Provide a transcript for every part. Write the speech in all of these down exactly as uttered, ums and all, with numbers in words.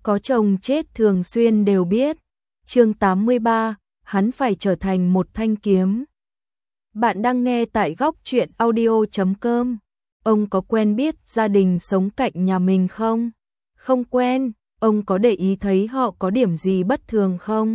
có chồng chết thường xuyên đều biết. Chương tám mươi ba, hắn phải trở thành một thanh kiếm. Bạn đang nghe tại góc truyện audio chấm com. Ông có quen biết gia đình sống cạnh nhà mình không? Không quen. Ông có để ý thấy họ có điểm gì bất thường không?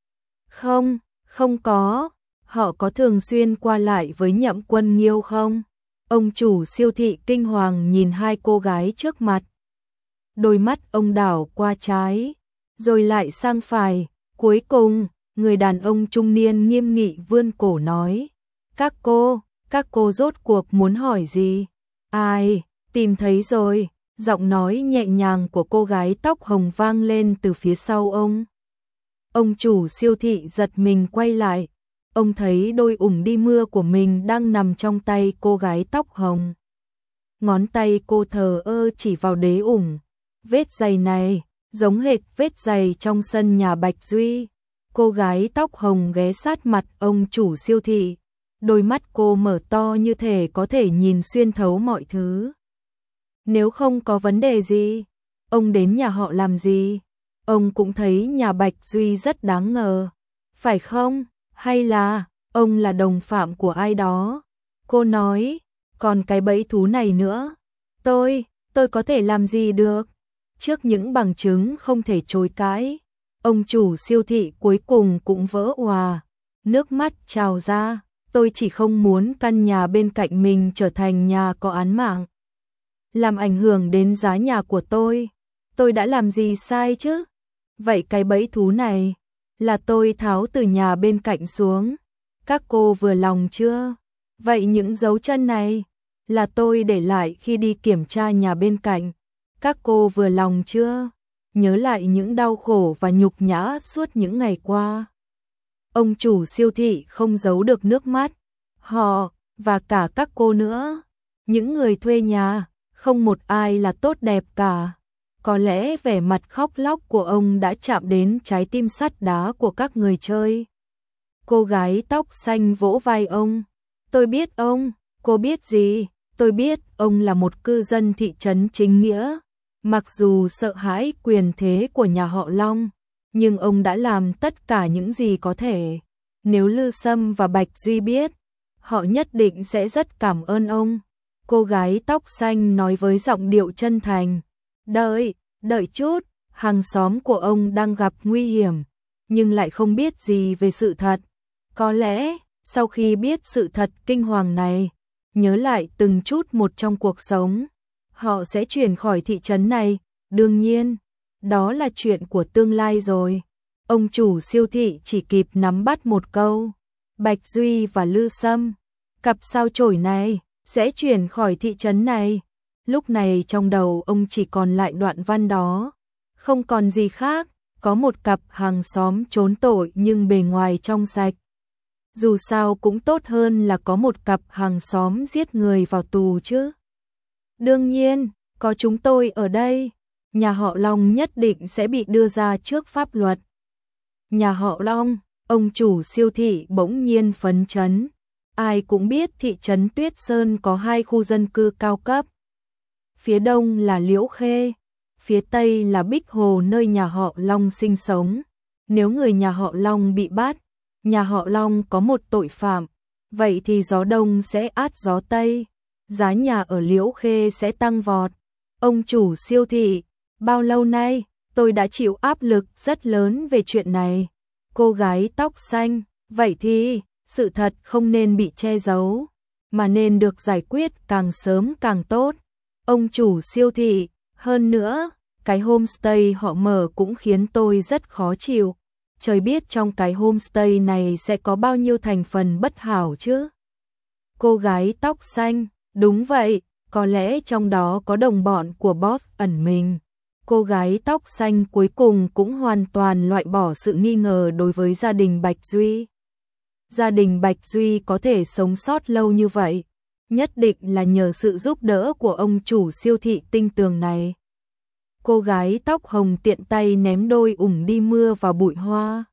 Không, không có. Họ có thường xuyên qua lại với Nhậm Quân Nghiêu không? Ông chủ siêu thị kinh hoàng nhìn hai cô gái trước mặt. Đôi mắt ông đảo qua trái, rồi lại sang phải. Cuối cùng, người đàn ông trung niên nghiêm nghị vươn cổ nói. Các cô, các cô rốt cuộc muốn hỏi gì? Ai, tìm thấy rồi. Giọng nói nhẹ nhàng của cô gái tóc hồng vang lên từ phía sau ông. Ông chủ siêu thị giật mình quay lại. Ông thấy đôi ủng đi mưa của mình đang nằm trong tay cô gái tóc hồng. Ngón tay cô thờ ơ chỉ vào đế ủng. Vết giày này, giống hệt vết giày trong sân nhà Bạch Duy. Cô gái tóc hồng ghé sát mặt ông chủ siêu thị. Đôi mắt cô mở to như thể có thể nhìn xuyên thấu mọi thứ. Nếu không có vấn đề gì, ông đến nhà họ làm gì? Ông cũng thấy nhà Bạch Duy rất đáng ngờ. Phải không? Hay là, ông là đồng phạm của ai đó? Cô nói, còn cái bẫy thú này nữa. Tôi, tôi có thể làm gì được? Trước những bằng chứng không thể chối cãi, ông chủ siêu thị cuối cùng cũng vỡ òa. Nước mắt trào ra, tôi chỉ không muốn căn nhà bên cạnh mình trở thành nhà có án mạng. Làm ảnh hưởng đến giá nhà của tôi. Tôi đã làm gì sai chứ? Vậy cái bẫy thú này là tôi tháo từ nhà bên cạnh xuống. Các cô vừa lòng chưa? Vậy những dấu chân này là tôi để lại khi đi kiểm tra nhà bên cạnh. Các cô vừa lòng chưa? Nhớ lại những đau khổ và nhục nhã suốt những ngày qua. Ông chủ siêu thị không giấu được nước mắt. Họ, và cả các cô nữa. Những người thuê nhà, không một ai là tốt đẹp cả. Có lẽ vẻ mặt khóc lóc của ông đã chạm đến trái tim sắt đá của các người chơi. Cô gái tóc xanh vỗ vai ông. Tôi biết ông. Cô biết gì? Tôi biết ông là một cư dân thị trấn chính nghĩa. Mặc dù sợ hãi quyền thế của nhà họ Long, nhưng ông đã làm tất cả những gì có thể. Nếu Lư Sâm và Bạch Duy biết, họ nhất định sẽ rất cảm ơn ông. Cô gái tóc xanh nói với giọng điệu chân thành. Đợi, đợi chút, hàng xóm của ông đang gặp nguy hiểm, nhưng lại không biết gì về sự thật. Có lẽ, sau khi biết sự thật kinh hoàng này, nhớ lại từng chút một trong cuộc sống, họ sẽ chuyển khỏi thị trấn này. Đương nhiên, đó là chuyện của tương lai rồi. Ông chủ siêu thị chỉ kịp nắm bắt một câu. Bạch Duy và Lư Sâm, cặp sao chổi này, sẽ chuyển khỏi thị trấn này. Lúc này trong đầu ông chỉ còn lại đoạn văn đó. Không còn gì khác, có một cặp hàng xóm trốn tội nhưng bề ngoài trong sạch. Dù sao cũng tốt hơn là có một cặp hàng xóm giết người vào tù chứ. Đương nhiên, có chúng tôi ở đây, nhà họ Long nhất định sẽ bị đưa ra trước pháp luật. Nhà họ Long, ông chủ siêu thị bỗng nhiên phấn chấn. Ai cũng biết thị trấn Tuyết Sơn có hai khu dân cư cao cấp. Phía đông là Liễu Khê, phía tây là Bích Hồ nơi nhà họ Long sinh sống. Nếu người nhà họ Long bị bắt, nhà họ Long có một tội phạm, vậy thì gió đông sẽ át gió tây, giá nhà ở Liễu Khê sẽ tăng vọt. Ông chủ siêu thị, bao lâu nay, tôi đã chịu áp lực rất lớn về chuyện này. Cô gái tóc xanh, vậy thì, sự thật không nên bị che giấu, mà nên được giải quyết càng sớm càng tốt. Ông chủ siêu thị, hơn nữa, cái homestay họ mở cũng khiến tôi rất khó chịu. Trời biết trong cái homestay này sẽ có bao nhiêu thành phần bất hảo chứ. Cô gái tóc xanh, đúng vậy, có lẽ trong đó có đồng bọn của boss ẩn mình. Cô gái tóc xanh cuối cùng cũng hoàn toàn loại bỏ sự nghi ngờ đối với gia đình Bạch Duy. Gia đình Bạch Duy có thể sống sót lâu như vậy, nhất định là nhờ sự giúp đỡ của ông chủ siêu thị tinh tường này. Cô gái tóc hồng tiện tay ném đôi ủng đi mưa vào bụi hoa.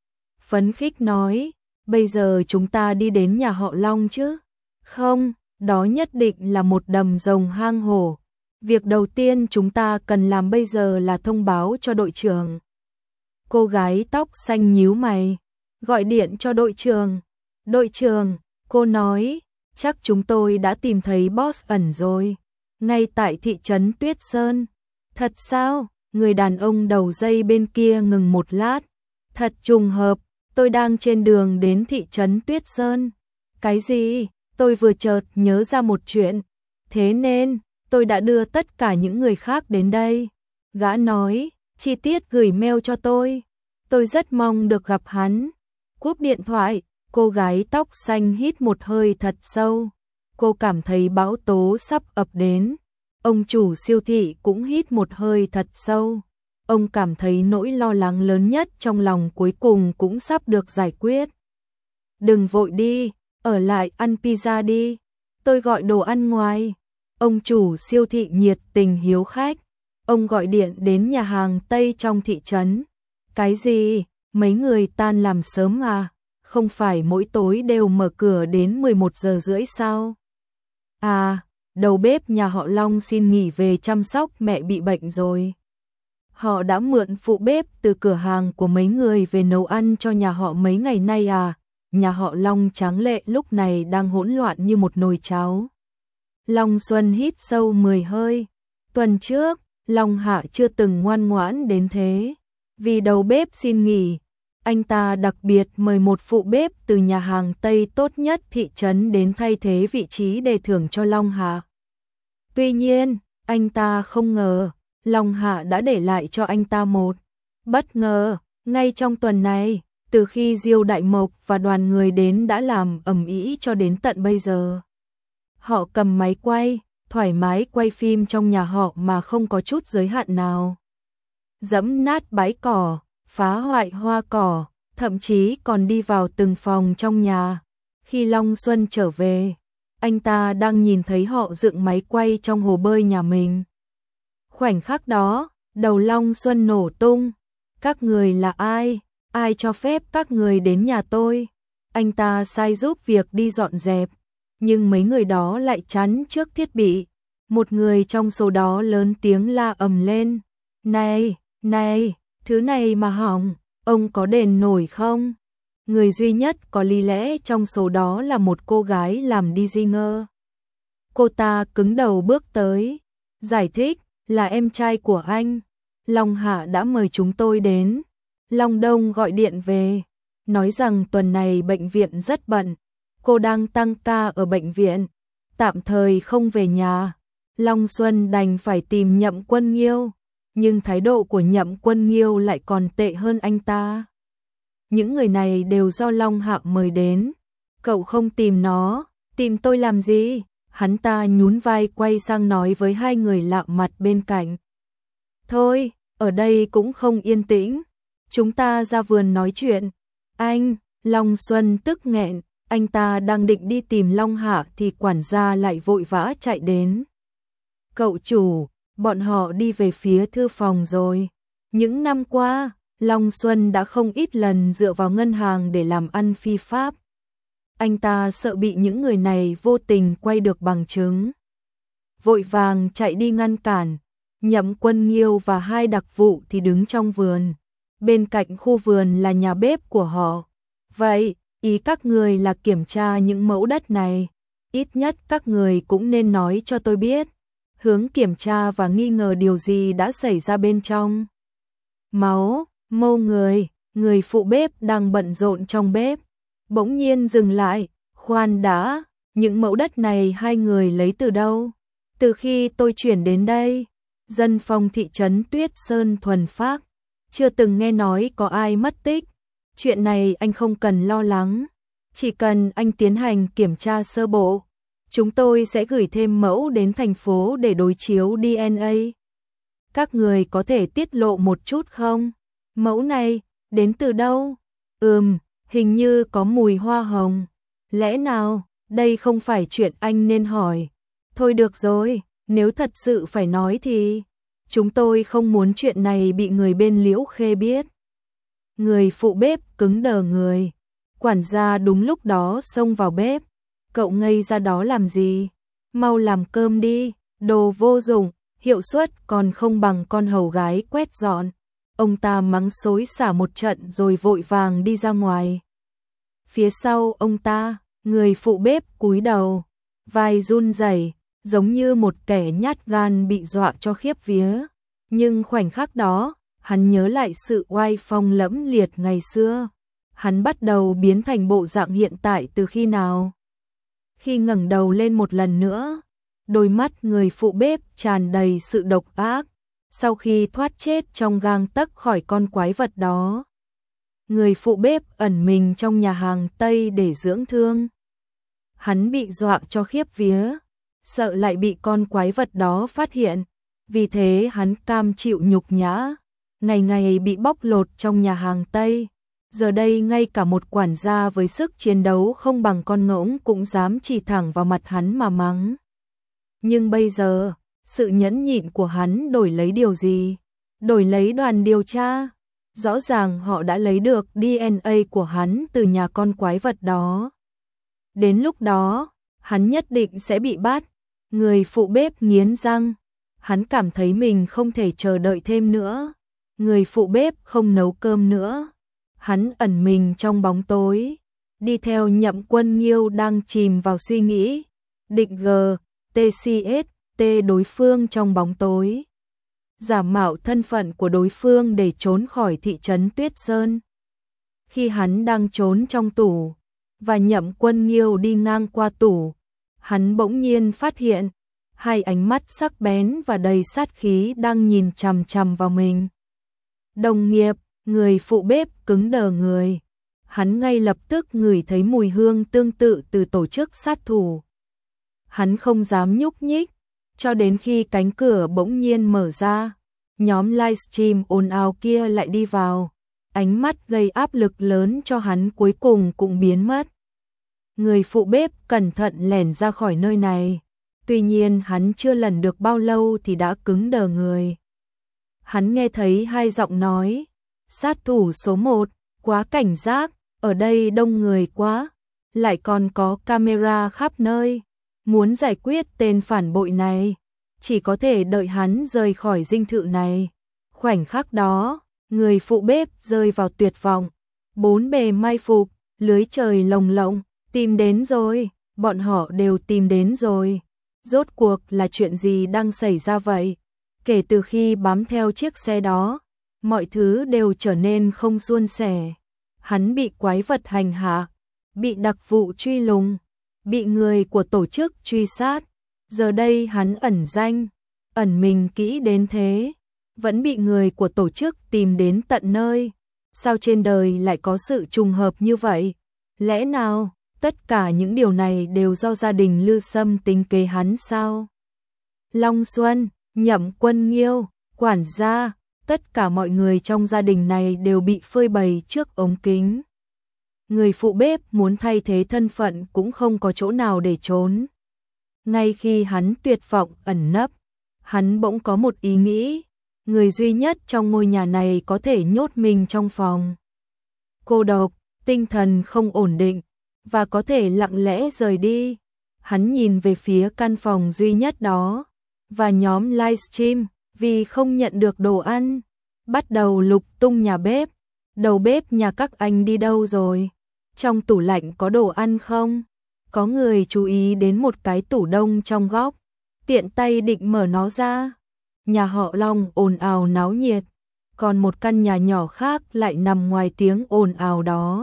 Phấn khích nói, bây giờ chúng ta đi đến nhà họ Long chứ? Không, đó nhất định là một đầm rồng hang hổ. Việc đầu tiên chúng ta cần làm bây giờ là thông báo cho đội trưởng. Cô gái tóc xanh nhíu mày. Gọi điện cho đội trưởng. Đội trưởng, cô nói, chắc chúng tôi đã tìm thấy boss ẩn rồi. Ngay tại thị trấn Tuyết Sơn. Thật sao? Người đàn ông đầu dây bên kia ngừng một lát. Thật trùng hợp, tôi đang trên đường đến thị trấn Tuyết Sơn. Cái gì? Tôi vừa chợt nhớ ra một chuyện. Thế nên, tôi đã đưa tất cả những người khác đến đây. Gã nói, chi tiết gửi mail cho tôi. Tôi rất mong được gặp hắn. Cúp điện thoại, cô gái tóc xanh hít một hơi thật sâu. Cô cảm thấy bão tố sắp ập đến. Ông chủ siêu thị cũng hít một hơi thật sâu. Ông cảm thấy nỗi lo lắng lớn nhất trong lòng cuối cùng cũng sắp được giải quyết. Đừng vội đi, ở lại ăn pizza đi. Tôi gọi đồ ăn ngoài. Ông chủ siêu thị nhiệt tình hiếu khách. Ông gọi điện đến nhà hàng Tây trong thị trấn. Cái gì? Mấy người tan làm sớm à? Không phải mỗi tối đều mở cửa đến mười một giờ rưỡi sao? À, đầu bếp nhà họ Long xin nghỉ về chăm sóc mẹ bị bệnh rồi. Họ đã mượn phụ bếp từ cửa hàng của mấy người về nấu ăn cho nhà họ mấy ngày nay à? Nhà họ Long tráng lệ lúc này đang hỗn loạn như một nồi cháo. Long Xuân hít sâu mười hơi. Tuần trước, Long Hạ chưa từng ngoan ngoãn đến thế. Vì đầu bếp xin nghỉ, anh ta đặc biệt mời một phụ bếp từ nhà hàng Tây tốt nhất thị trấn đến thay thế vị trí để thưởng cho Long Hạ. Tuy nhiên, anh ta không ngờ, Long Hạ đã để lại cho anh ta một bất ngờ. Ngay trong tuần này, từ khi Diêu Đại Mộc và đoàn người đến đã làm ầm ĩ cho đến tận bây giờ. Họ cầm máy quay, thoải mái quay phim trong nhà họ mà không có chút giới hạn nào. Dẫm nát bãi cỏ, phá hoại hoa cỏ, thậm chí còn đi vào từng phòng trong nhà. Khi Long Xuân trở về, anh ta đang nhìn thấy họ dựng máy quay trong hồ bơi nhà mình. Khoảnh khắc đó, đầu Long Xuân nổ tung. Các người là ai? Ai cho phép các người đến nhà tôi? Anh ta sai giúp việc đi dọn dẹp, nhưng mấy người đó lại chắn trước thiết bị. Một người trong số đó lớn tiếng la ầm lên. Này, này, thứ này mà hỏng, ông có đền nổi không? Người duy nhất có lý lẽ trong số đó là một cô gái làm designer. Cô ta cứng đầu bước tới, giải thích, là em trai của anh. Long Hạ đã mời chúng tôi đến. Long Đông gọi điện về, nói rằng tuần này bệnh viện rất bận. Cô đang tăng ca ở bệnh viện, tạm thời không về nhà. Long Xuân đành phải tìm Nhậm Quân Nghiêu, nhưng thái độ của Nhậm Quân Nghiêu lại còn tệ hơn anh ta. Những người này đều do Long Hạ mời đến. Cậu không tìm nó, tìm tôi làm gì? Hắn ta nhún vai quay sang nói với hai người lạ mặt bên cạnh. Thôi, ở đây cũng không yên tĩnh. Chúng ta ra vườn nói chuyện. Anh, Long Xuân tức nghẹn, anh ta đang định đi tìm Long Hạ thì quản gia lại vội vã chạy đến. Cậu chủ, bọn họ đi về phía thư phòng rồi. Những năm qua, Long Xuân đã không ít lần dựa vào ngân hàng để làm ăn phi pháp. Anh ta sợ bị những người này vô tình quay được bằng chứng. Vội vàng chạy đi ngăn cản. Nhậm Quân Nghiêu và hai đặc vụ thì đứng trong vườn. Bên cạnh khu vườn là nhà bếp của họ. Vậy, ý các người là kiểm tra những mẫu đất này. Ít nhất các người cũng nên nói cho tôi biết. Hướng kiểm tra và nghi ngờ điều gì đã xảy ra bên trong. Máu, mô người, người phụ bếp đang bận rộn trong bếp. Bỗng nhiên dừng lại, khoan đã, những mẫu đất này hai người lấy từ đâu? Từ khi tôi chuyển đến đây, dân phong thị trấn Tuyết Sơn thuần phác, chưa từng nghe nói có ai mất tích. Chuyện này anh không cần lo lắng, chỉ cần anh tiến hành kiểm tra sơ bộ, chúng tôi sẽ gửi thêm mẫu đến thành phố để đối chiếu đê en a. Các người có thể tiết lộ một chút không? Mẫu này, đến từ đâu? Ừm, hình như có mùi hoa hồng. Lẽ nào, đây không phải chuyện anh nên hỏi. Thôi được rồi, nếu thật sự phải nói thì chúng tôi không muốn chuyện này bị người bên Liễu Khê biết. Người phụ bếp cứng đờ người. Quản gia đúng lúc đó xông vào bếp. Cậu ngây ra đó làm gì? Mau làm cơm đi, đồ vô dụng. hiệu suất còn không bằng con hầu gái quét dọn. Ông ta mắng xối xả một trận rồi vội vàng đi ra ngoài. Phía sau ông ta, người phụ bếp cúi đầu, vai run rẩy, giống như một kẻ nhát gan bị dọa cho khiếp vía. Nhưng khoảnh khắc đó, hắn nhớ lại sự oai phong lẫm liệt ngày xưa. Hắn bắt đầu biến thành bộ dạng hiện tại từ khi nào? Khi ngẩng đầu lên một lần nữa, đôi mắt người phụ bếp tràn đầy sự độc ác. Sau khi thoát chết trong gang tấc khỏi con quái vật đó, người phụ bếp ẩn mình trong nhà hàng Tây để dưỡng thương. Hắn bị dọa cho khiếp vía, sợ lại bị con quái vật đó phát hiện, vì thế hắn cam chịu nhục nhã, ngày ngày bị bóc lột trong nhà hàng Tây. Giờ đây ngay cả một quản gia với sức chiến đấu không bằng con ngỗng cũng dám chỉ thẳng vào mặt hắn mà mắng. Nhưng bây giờ, sự nhẫn nhịn của hắn đổi lấy điều gì? Đổi lấy đoàn điều tra. Rõ ràng họ đã lấy được đê en a của hắn từ nhà con quái vật đó. Đến lúc đó, hắn nhất định sẽ bị bắt. Người phụ bếp nghiến răng. Hắn cảm thấy mình không thể chờ đợi thêm nữa. Người phụ bếp không nấu cơm nữa. Hắn ẩn mình trong bóng tối, đi theo Nhậm Quân Nghiêu đang chìm vào suy nghĩ, định G, T C S, T đối phương trong bóng tối. Giả mạo thân phận của đối phương để trốn khỏi thị trấn Tuyết Sơn. Khi hắn đang trốn trong tủ, và Nhậm Quân Nghiêu đi ngang qua tủ, hắn bỗng nhiên phát hiện, hai ánh mắt sắc bén và đầy sát khí đang nhìn chằm chằm vào mình. Đồng nghiệp. Người phụ bếp cứng đờ người. Hắn ngay lập tức ngửi thấy mùi hương tương tự từ tổ chức sát thủ. Hắn không dám nhúc nhích, cho đến khi cánh cửa bỗng nhiên mở ra. Nhóm livestream ồn ào kia lại đi vào. Ánh mắt gây áp lực lớn cho hắn cuối cùng cũng biến mất. Người phụ bếp cẩn thận lẻn ra khỏi nơi này. Tuy nhiên hắn chưa lần được bao lâu thì đã cứng đờ người. Hắn nghe thấy hai giọng nói. Sát thủ số một, quá cảnh giác, ở đây đông người quá, lại còn có camera khắp nơi. Muốn giải quyết tên phản bội này, chỉ có thể đợi hắn rời khỏi dinh thự này. Khoảnh khắc đó, người phụ bếp rơi vào tuyệt vọng. Bốn bề mai phục, lưới trời lồng lộng, tìm đến rồi, bọn họ đều tìm đến rồi. Rốt cuộc là chuyện gì đang xảy ra vậy? Kể từ khi bám theo chiếc xe đó, mọi thứ đều trở nên không suôn sẻ. Hắn bị quái vật hành hạ, bị đặc vụ truy lùng, bị người của tổ chức truy sát. Giờ đây hắn ẩn danh, ẩn mình kỹ đến thế, vẫn bị người của tổ chức tìm đến tận nơi. Sao trên đời lại có sự trùng hợp như vậy? Lẽ nào tất cả những điều này đều do gia đình Lư Sâm tính kế hắn sao? Long Xuân, Nhậm Quân Nghiêu, quản gia, tất cả mọi người trong gia đình này đều bị phơi bày trước ống kính. Người phụ bếp muốn thay thế thân phận cũng không có chỗ nào để trốn. Ngay khi hắn tuyệt vọng ẩn nấp, hắn bỗng có một ý nghĩ, người duy nhất trong ngôi nhà này có thể nhốt mình trong phòng. Cô độc, tinh thần không ổn định, và có thể lặng lẽ rời đi. Hắn nhìn về phía căn phòng duy nhất đó, và nhóm livestream, vì không nhận được đồ ăn, bắt đầu lục tung nhà bếp. Đầu bếp nhà các anh đi đâu rồi? Trong tủ lạnh có đồ ăn không? Có người chú ý đến một cái tủ đông trong góc, tiện tay định mở nó ra. Nhà họ Long ồn ào náo nhiệt, còn một căn nhà nhỏ khác lại nằm ngoài tiếng ồn ào đó.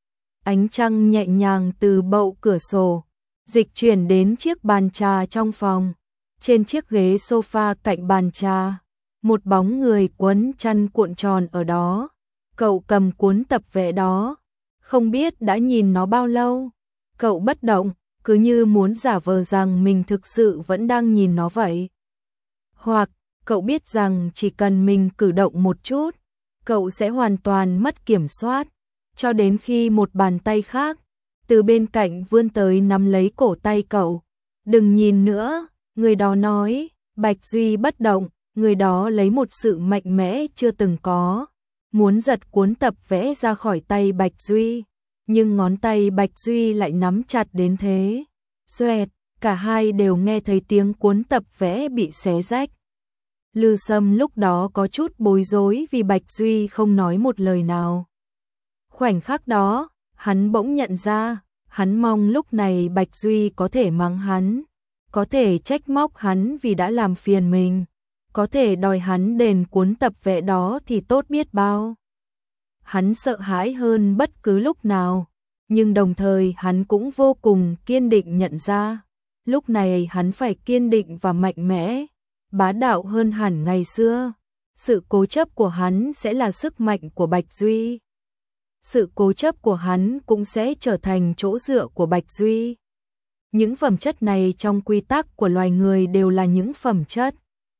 Ánh trăng nhẹ nhàng từ bậu cửa sổ dịch chuyển đến chiếc bàn trà trong phòng. Trên chiếc ghế sofa cạnh bàn trà, một bóng người quấn chăn cuộn tròn ở đó. Cậu cầm cuốn tập vẽ đó, không biết đã nhìn nó bao lâu. Cậu bất động, cứ như muốn giả vờ rằng mình thực sự vẫn đang nhìn nó vậy. Hoặc, cậu biết rằng chỉ cần mình cử động một chút, cậu sẽ hoàn toàn mất kiểm soát, cho đến khi một bàn tay khác từ bên cạnh vươn tới nắm lấy cổ tay cậu. Đừng nhìn nữa, người đó nói. Bạch Duy bất động, người đó lấy một sự mạnh mẽ chưa từng có, muốn giật cuốn tập vẽ ra khỏi tay Bạch Duy, nhưng ngón tay Bạch Duy lại nắm chặt đến thế. Xoẹt, cả hai đều nghe thấy tiếng cuốn tập vẽ bị xé rách. Lư Sâm lúc đó có chút bối rối vì Bạch Duy không nói một lời nào. Khoảnh khắc đó, hắn bỗng nhận ra, hắn mong lúc này Bạch Duy có thể mắng hắn, có thể trách móc hắn vì đã làm phiền mình, có thể đòi hắn đền cuốn tập vẽ đó thì tốt biết bao. Hắn sợ hãi hơn bất cứ lúc nào, nhưng đồng thời hắn cũng vô cùng kiên định nhận ra, lúc này hắn phải kiên định và mạnh mẽ, bá đạo hơn hẳn ngày xưa. Sự cố chấp của hắn sẽ là sức mạnh của Bạch Duy. Sự cố chấp của hắn cũng sẽ trở thành chỗ dựa của Bạch Duy. Những phẩm chất này trong quy tắc của loài người đều là những phẩm chất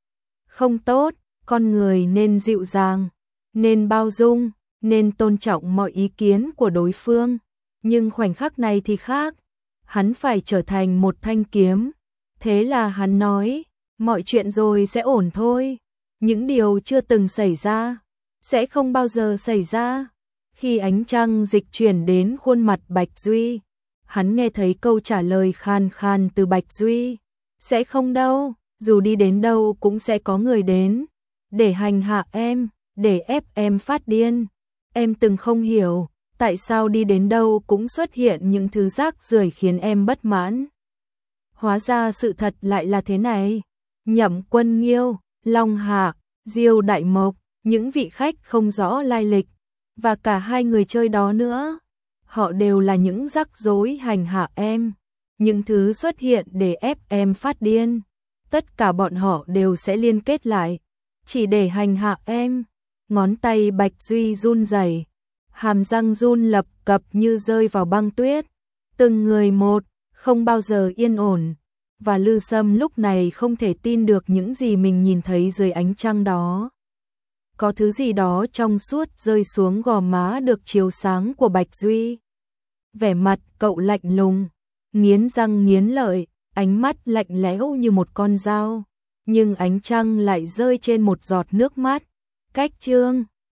không tốt, con người nên dịu dàng, nên bao dung, nên tôn trọng mọi ý kiến của đối phương. Nhưng khoảnh khắc này thì khác, hắn phải trở thành một thanh kiếm. Thế là hắn nói, mọi chuyện rồi sẽ ổn thôi. Những điều chưa từng xảy ra, sẽ không bao giờ xảy ra. Khi ánh trăng dịch chuyển đến khuôn mặt Bạch Duy, hắn nghe thấy câu trả lời khan khan từ Bạch Duy. Sẽ không đâu, dù đi đến đâu cũng sẽ có người đến, để hành hạ em, để ép em phát điên. Em từng không hiểu, tại sao đi đến đâu cũng xuất hiện những thứ rác rưởi khiến em bất mãn. Hóa ra sự thật lại là thế này. Nhậm Quân Nghiêu, Long Hạc, Diêu Đại Mộc, những vị khách không rõ lai lịch, và cả hai người chơi đó nữa. Họ đều là những rắc rối hành hạ em, những thứ xuất hiện để ép em phát điên. Tất cả bọn họ đều sẽ liên kết lại, chỉ để hành hạ em. Ngón tay Bạch Duy run rẩy, hàm răng run lập cập như rơi vào băng tuyết. Từng người một, không bao giờ yên ổn. Và Lư Sâm lúc này không thể tin được những gì mình nhìn thấy dưới ánh trăng đó. Có thứ gì đó trong suốt rơi xuống gò má được chiếu sáng của Bạch Duy. Vẻ mặt cậu lạnh lùng, nghiến răng nghiến lợi, ánh mắt lạnh lẽo như một con dao. Nhưng ánh trăng lại rơi trên một giọt nước mắt. Cách chương